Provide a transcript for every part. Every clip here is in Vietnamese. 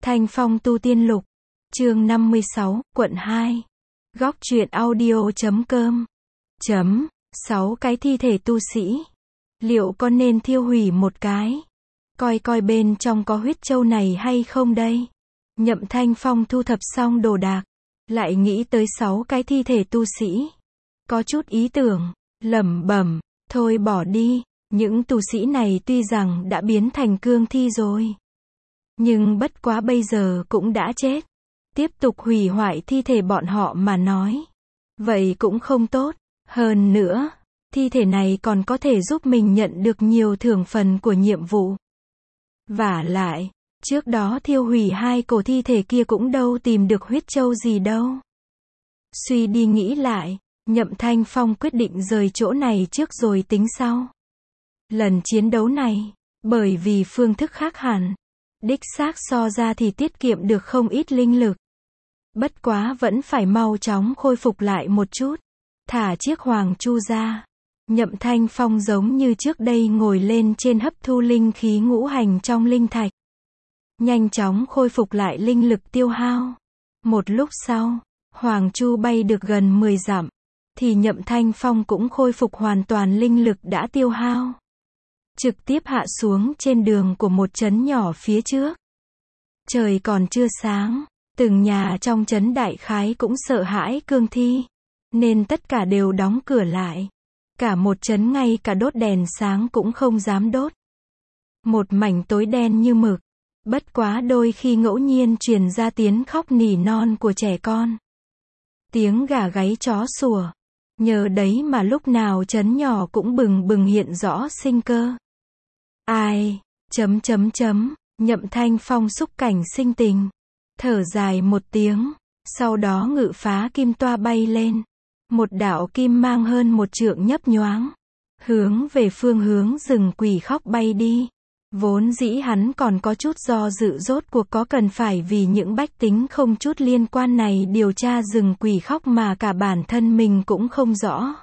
Thanh Phong Tu Tiên Lục, chương 56, quận 2. Góc truyện audio.com. 6 cái thi thể tu sĩ. Liệu có nên thiêu hủy một cái? Coi coi bên trong có huyết châu này hay không đây? Nhậm Thanh Phong thu thập xong đồ đạc, lại nghĩ tới 6 cái thi thể tu sĩ. Có chút ý tưởng, lẩm bẩm, thôi bỏ đi, những tu sĩ này tuy rằng đã biến thành cương thi rồi. Nhưng bất quá bây giờ cũng đã chết. Tiếp tục hủy hoại thi thể bọn họ mà nói. Vậy cũng không tốt. Hơn nữa, thi thể này còn có thể giúp mình nhận được nhiều thưởng phần của nhiệm vụ. Vả lại, trước đó thiêu hủy 2 cổ thi thể kia cũng đâu tìm được huyết châu gì đâu. Suy đi nghĩ lại, Nhậm Thanh Phong quyết định rời chỗ này trước rồi tính sau. Lần chiến đấu này, bởi vì phương thức khác hẳn, đích xác so ra thì tiết kiệm được không ít linh lực. Bất quá vẫn phải mau chóng khôi phục lại một chút. Thả chiếc hoàng chu ra. Nhậm Thanh Phong giống như trước đây ngồi lên trên hấp thu linh khí ngũ hành trong linh thạch. Nhanh chóng khôi phục lại linh lực tiêu hao. Một lúc sau, hoàng chu bay được gần 10 dặm, thì Nhậm Thanh Phong cũng khôi phục hoàn toàn linh lực đã tiêu hao. Trực tiếp hạ xuống trên đường của một trấn nhỏ phía trước. Trời còn chưa sáng, từng nhà trong trấn đại khái cũng sợ hãi cương thi, nên tất cả đều đóng cửa lại. Cả một trấn ngay cả đốt đèn sáng cũng không dám đốt. Một mảnh tối đen như mực, bất quá đôi khi ngẫu nhiên truyền ra tiếng khóc nỉ non của trẻ con. Tiếng gà gáy chó sủa, nhờ đấy mà lúc nào trấn nhỏ cũng bừng bừng hiện rõ sinh cơ. Ai, Nhậm Thanh Phong xúc cảnh sinh tình, thở dài một tiếng, sau đó ngự phá kim toa bay lên. Một đạo kim mang hơn 1 trượng nhấp nhoáng, hướng về phương hướng rừng quỷ khóc bay đi. Vốn dĩ hắn còn có chút do dự rốt cuộc có cần phải vì những bách tính không chút liên quan này điều tra rừng quỷ khóc mà cả bản thân mình cũng không rõ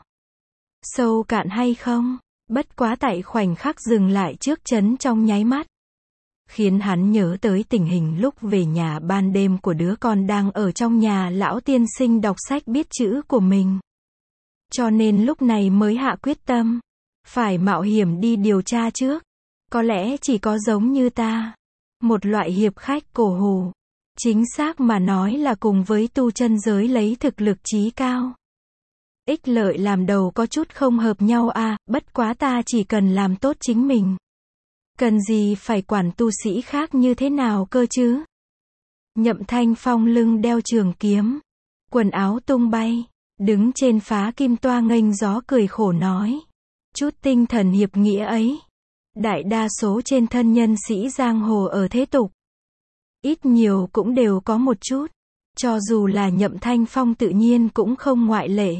sâu cạn hay không. Bất quá tại khoảnh khắc dừng lại trước trấn trong nháy mắt, khiến hắn nhớ tới tình hình lúc về nhà ban đêm của đứa con đang ở trong nhà lão tiên sinh đọc sách biết chữ của mình. Cho nên lúc này mới hạ quyết tâm, phải mạo hiểm đi điều tra trước. Có lẽ chỉ có giống như ta, một loại hiệp khách cổ hủ. Chính xác mà nói là cùng với tu chân giới lấy thực lực chí cao. Ích lợi làm đầu có chút không hợp nhau à, bất quá ta chỉ cần làm tốt chính mình. Cần gì phải quản tu sĩ khác như thế nào cơ chứ? Nhậm Thanh Phong lưng đeo trường kiếm, quần áo tung bay, đứng trên phá kim toa nghênh gió cười khổ nói. Chút tinh thần hiệp nghĩa ấy, đại đa số trên thân nhân sĩ giang hồ ở thế tục, ít nhiều cũng đều có một chút. Cho dù là Nhậm Thanh Phong tự nhiên cũng không ngoại lệ.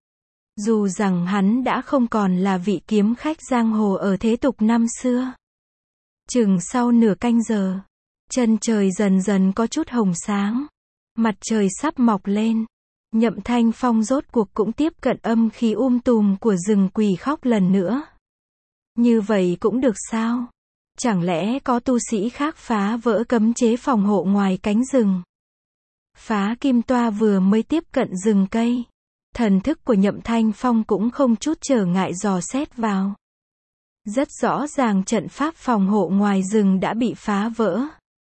Dù rằng hắn đã không còn là vị kiếm khách giang hồ ở thế tục năm xưa. Chừng sau nửa canh giờ, chân trời dần dần có chút hồng sáng. Mặt trời sắp mọc lên. Nhậm Thanh Phong rốt cuộc cũng tiếp cận âm khí tùm của rừng quỷ khóc lần nữa. Như vậy cũng được sao? Chẳng lẽ có tu sĩ khác phá vỡ cấm chế phòng hộ ngoài cánh rừng? Phá kim toa vừa mới tiếp cận rừng cây, thần thức của Nhậm Thanh Phong cũng không chút trở ngại dò xét vào. Rất rõ ràng trận pháp phòng hộ ngoài rừng đã bị phá vỡ.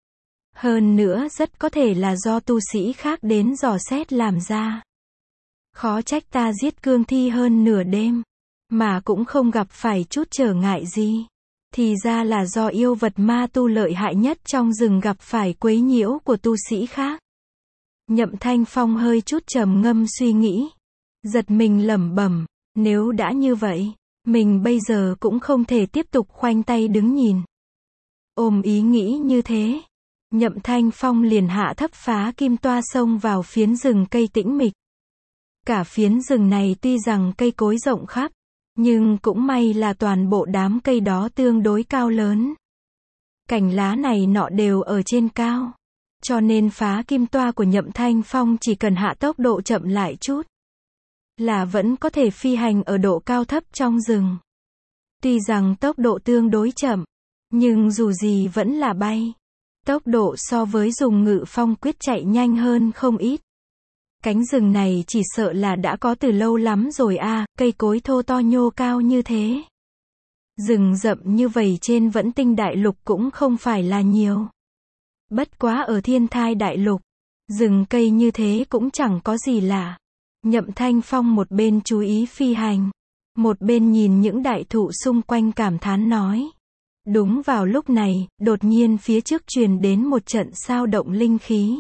Hơn nữa rất có thể là do tu sĩ khác đến dò xét làm ra. Khó trách ta giết cương thi hơn nửa đêm, mà cũng không gặp phải chút trở ngại gì. Thì ra là do yêu vật ma tu lợi hại nhất trong rừng gặp phải quấy nhiễu của tu sĩ khác. Nhậm Thanh Phong hơi chút trầm ngâm suy nghĩ. Giật mình lẩm bẩm, nếu đã như vậy, mình bây giờ cũng không thể tiếp tục khoanh tay đứng nhìn. Ôm ý nghĩ như thế, Nhậm Thanh Phong liền hạ thấp phá kim toa xông vào phiến rừng cây tĩnh mịch. Cả phiến rừng này tuy rằng cây cối rộng khắp, nhưng cũng may là toàn bộ đám cây đó tương đối cao lớn. Cành lá này nọ đều ở trên cao. Cho nên phá kim toa của Nhậm Thanh Phong chỉ cần hạ tốc độ chậm lại chút, là vẫn có thể phi hành ở độ cao thấp trong rừng. Tuy rằng tốc độ tương đối chậm, nhưng dù gì vẫn là bay. Tốc độ so với dùng Ngự Phong quyết chạy nhanh hơn không ít. Cánh rừng này chỉ sợ là đã có từ lâu lắm rồi a, cây cối thô to nhô cao như thế. Rừng rậm như vậy trên Vẫn Tinh Đại Lục cũng không phải là nhiều. Bất quá ở Thiên Thai Đại Lục, rừng cây như thế cũng chẳng có gì lạ. Nhậm Thanh Phong một bên chú ý phi hành, một bên nhìn những đại thụ xung quanh cảm thán nói. Đúng vào lúc này, đột nhiên phía trước truyền đến một trận sao động linh khí.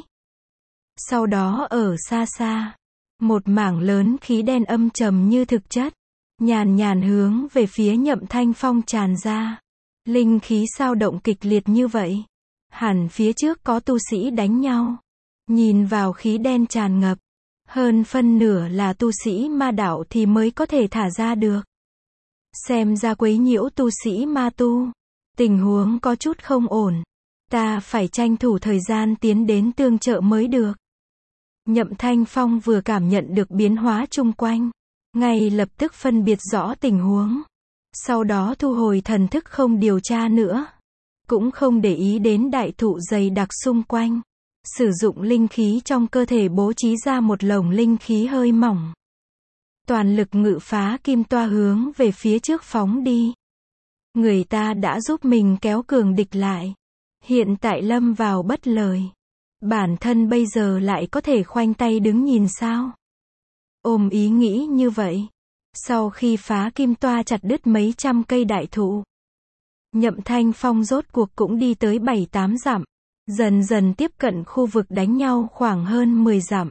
Sau đó ở xa xa, một mảng lớn khí đen âm trầm như thực chất, nhàn nhàn hướng về phía Nhậm Thanh Phong tràn ra. Linh khí sao động kịch liệt như vậy. Hẳn phía trước có tu sĩ đánh nhau. Nhìn vào khí đen tràn ngập, hơn phân nửa là tu sĩ ma đạo thì mới có thể thả ra được. Xem ra quấy nhiễu tu sĩ ma tu. Tình huống có chút không ổn. Ta phải tranh thủ thời gian tiến đến tương trợ mới được. Nhậm Thanh Phong vừa cảm nhận được biến hóa chung quanh, ngay lập tức phân biệt rõ tình huống. Sau đó thu hồi thần thức không điều tra nữa. Cũng không để ý đến đại thụ dày đặc xung quanh. Sử dụng linh khí trong cơ thể bố trí ra một lồng linh khí hơi mỏng. Toàn lực ngự phá kim toa hướng về phía trước phóng đi. Người ta đã giúp mình kéo cường địch lại. Hiện tại lâm vào bất lợi. Bản thân bây giờ lại có thể khoanh tay đứng nhìn sao? Ôm ý nghĩ như vậy. Sau khi phá kim toa chặt đứt mấy trăm cây đại thụ, Nhậm Thanh Phong rốt cuộc cũng đi tới 7-8 dặm. Dần dần tiếp cận khu vực đánh nhau khoảng hơn 10 dặm.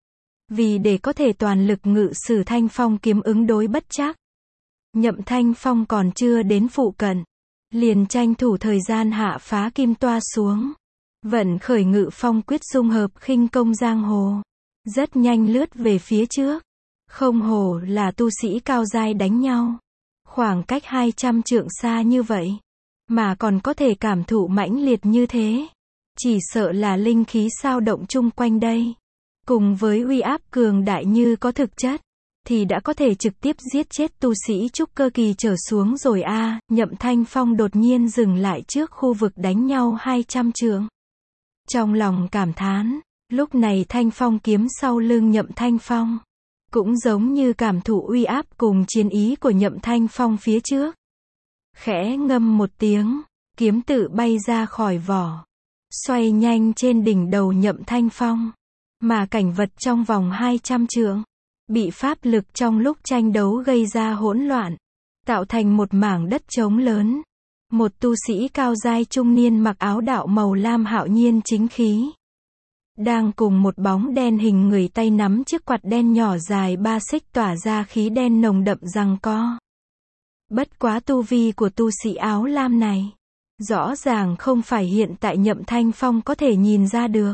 Vì để có thể toàn lực ngự sử Thanh Phong kiếm ứng đối bất trắc, Nhậm Thanh Phong còn chưa đến phụ cận, liền tranh thủ thời gian hạ phá kim toa xuống. Vận khởi Ngự Phong quyết dung hợp khinh công giang hồ. Rất nhanh lướt về phía trước. Không hổ là tu sĩ cao giai đánh nhau. Khoảng cách 200 trượng xa như vậy, mà còn có thể cảm thụ mãnh liệt như thế. Chỉ sợ là linh khí sao động chung quanh đây. Cùng với uy áp cường đại như có thực chất, thì đã có thể trực tiếp giết chết tu sĩ trúc cơ kỳ trở xuống rồi a. Nhậm Thanh Phong đột nhiên dừng lại trước khu vực đánh nhau 200 trượng. Trong lòng cảm thán, lúc này Thanh Phong kiếm sau lưng Nhậm Thanh Phong cũng giống như cảm thụ uy áp cùng chiến ý của Nhậm Thanh Phong phía trước. Khẽ ngâm một tiếng, kiếm tự bay ra khỏi vỏ, xoay nhanh trên đỉnh đầu Nhậm Thanh Phong. Mà cảnh vật trong vòng 200 trượng bị pháp lực trong lúc tranh đấu gây ra hỗn loạn, tạo thành một mảng đất trống lớn. Một tu sĩ cao giai trung niên mặc áo đạo màu lam hạo nhiên chính khí, đang cùng một bóng đen hình người tay nắm chiếc quạt đen nhỏ dài 3 xích tỏa ra khí đen nồng đậm giằng co. Bất quá tu vi của tu sĩ áo lam này, rõ ràng không phải hiện tại Nhậm Thanh Phong có thể nhìn ra được.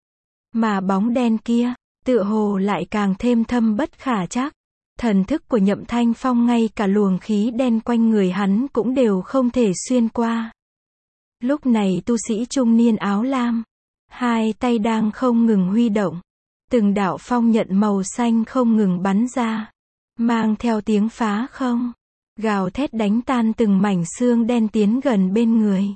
Mà bóng đen kia, tựa hồ lại càng thêm thâm bất khả trắc. Thần thức của Nhậm Thanh Phong ngay cả luồng khí đen quanh người hắn cũng đều không thể xuyên qua. Lúc này tu sĩ trung niên áo lam, hai tay đang không ngừng huy động. Từng đạo phong nhận màu xanh không ngừng bắn ra, mang theo tiếng phá không, gào thét đánh tan từng mảnh xương đen tiến gần bên người.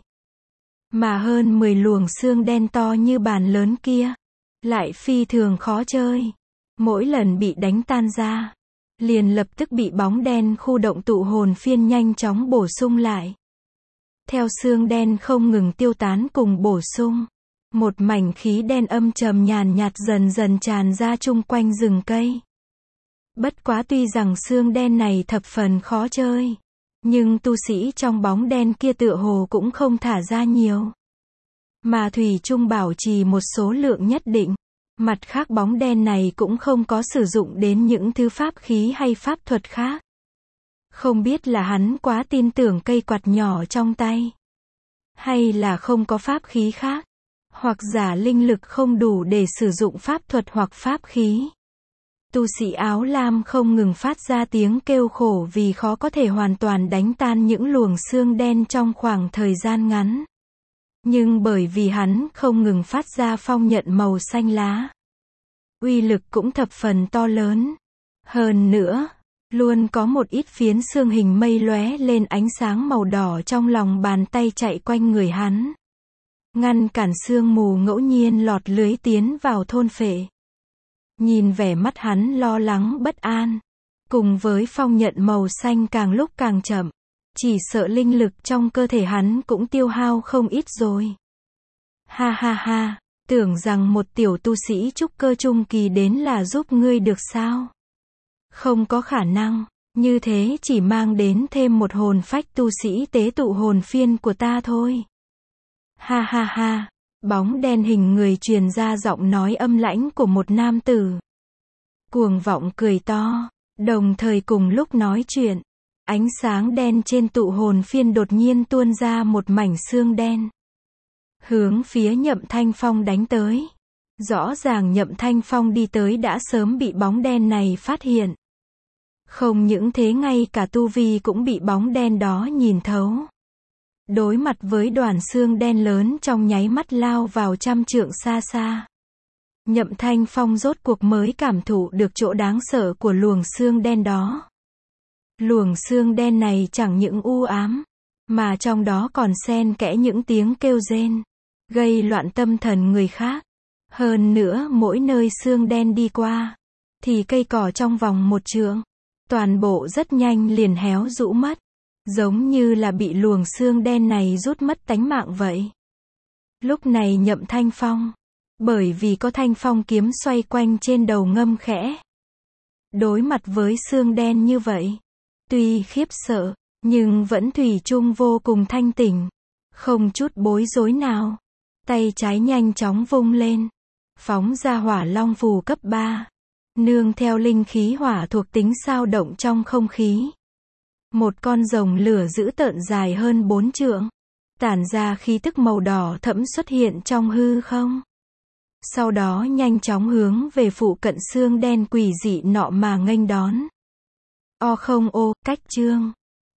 Mà hơn 10 luồng xương đen to như bàn lớn kia, lại phi thường khó chơi. Mỗi lần bị đánh tan ra, liền lập tức bị bóng đen khu động tụ hồn phiên nhanh chóng bổ sung lại. Theo xương đen không ngừng tiêu tán cùng bổ sung, một mảnh khí đen âm trầm nhàn nhạt dần dần tràn ra chung quanh rừng cây. Bất quá tuy rằng xương đen này thập phần khó chơi, nhưng tu sĩ trong bóng đen kia tựa hồ cũng không thả ra nhiều, mà thủy chung bảo trì một số lượng nhất định. Mặt khác bóng đen này cũng không có sử dụng đến những thứ pháp khí hay pháp thuật khác. Không biết là hắn quá tin tưởng cây quạt nhỏ trong tay, hay là không có pháp khí khác, hoặc giả linh lực không đủ để sử dụng pháp thuật hoặc pháp khí. Tu sĩ áo lam không ngừng phát ra tiếng kêu khổ vì khó có thể hoàn toàn đánh tan những luồng xương đen trong khoảng thời gian ngắn. Nhưng bởi vì hắn không ngừng phát ra phong nhận màu xanh lá, uy lực cũng thập phần to lớn. Hơn nữa, luôn có một ít phiến xương hình mây lóe lên ánh sáng màu đỏ trong lòng bàn tay chạy quanh người hắn. ngăn cản sương mù ngẫu nhiên lọt lưới tiến vào thôn phệ. Nhìn vẻ mắt hắn lo lắng bất an, cùng với phong nhận màu xanh càng lúc càng chậm, chỉ sợ linh lực trong cơ thể hắn cũng tiêu hao không ít rồi. Ha ha ha, tưởng rằng một tiểu tu sĩ trúc cơ trung kỳ đến là giúp ngươi được sao? Không có khả năng, như thế chỉ mang đến thêm một hồn phách tu sĩ tế tụ hồn phiên của ta thôi. Ha ha ha, bóng đen hình người truyền ra giọng nói âm lãnh của một nam tử. Cuồng vọng cười to, đồng thời cùng lúc nói chuyện, ánh sáng đen trên tụ hồn phiên đột nhiên tuôn ra một mảnh xương đen. Hướng phía Nhậm Thanh Phong đánh tới. Rõ ràng Nhậm Thanh Phong đi tới đã sớm bị bóng đen này phát hiện. Không những thế ngay cả tu vi cũng bị bóng đen đó nhìn thấu. Đối mặt với đoàn xương đen lớn trong nháy mắt lao vào trăm trượng xa xa. Nhậm Thanh Phong rốt cuộc mới cảm thụ được chỗ đáng sợ của luồng xương đen đó. Luồng xương đen này chẳng những u ám, mà trong đó còn xen kẽ những tiếng kêu rên, gây loạn tâm thần người khác. Hơn nữa mỗi nơi xương đen đi qua, thì cây cỏ trong vòng một trượng, toàn bộ rất nhanh liền héo rũ mất, giống như là bị luồng xương đen này rút mất tánh mạng vậy. Lúc này Nhậm Thanh Phong, bởi vì có thanh phong kiếm xoay quanh trên đầu ngâm khẽ. Đối mặt với xương đen như vậy, tuy khiếp sợ, nhưng vẫn thủy chung vô cùng thanh tỉnh, không chút bối rối nào. Tay trái nhanh chóng vung lên, phóng ra hỏa long phù cấp 3, nương theo linh khí hỏa thuộc tính xao động trong không khí. Một con rồng lửa dữ tợn dài hơn 4 trượng, tản ra khí tức màu đỏ thẫm xuất hiện trong hư không. Sau đó nhanh chóng hướng về phụ cận xương đen quỷ dị nọ mà nghênh đón. O không ô, cách chương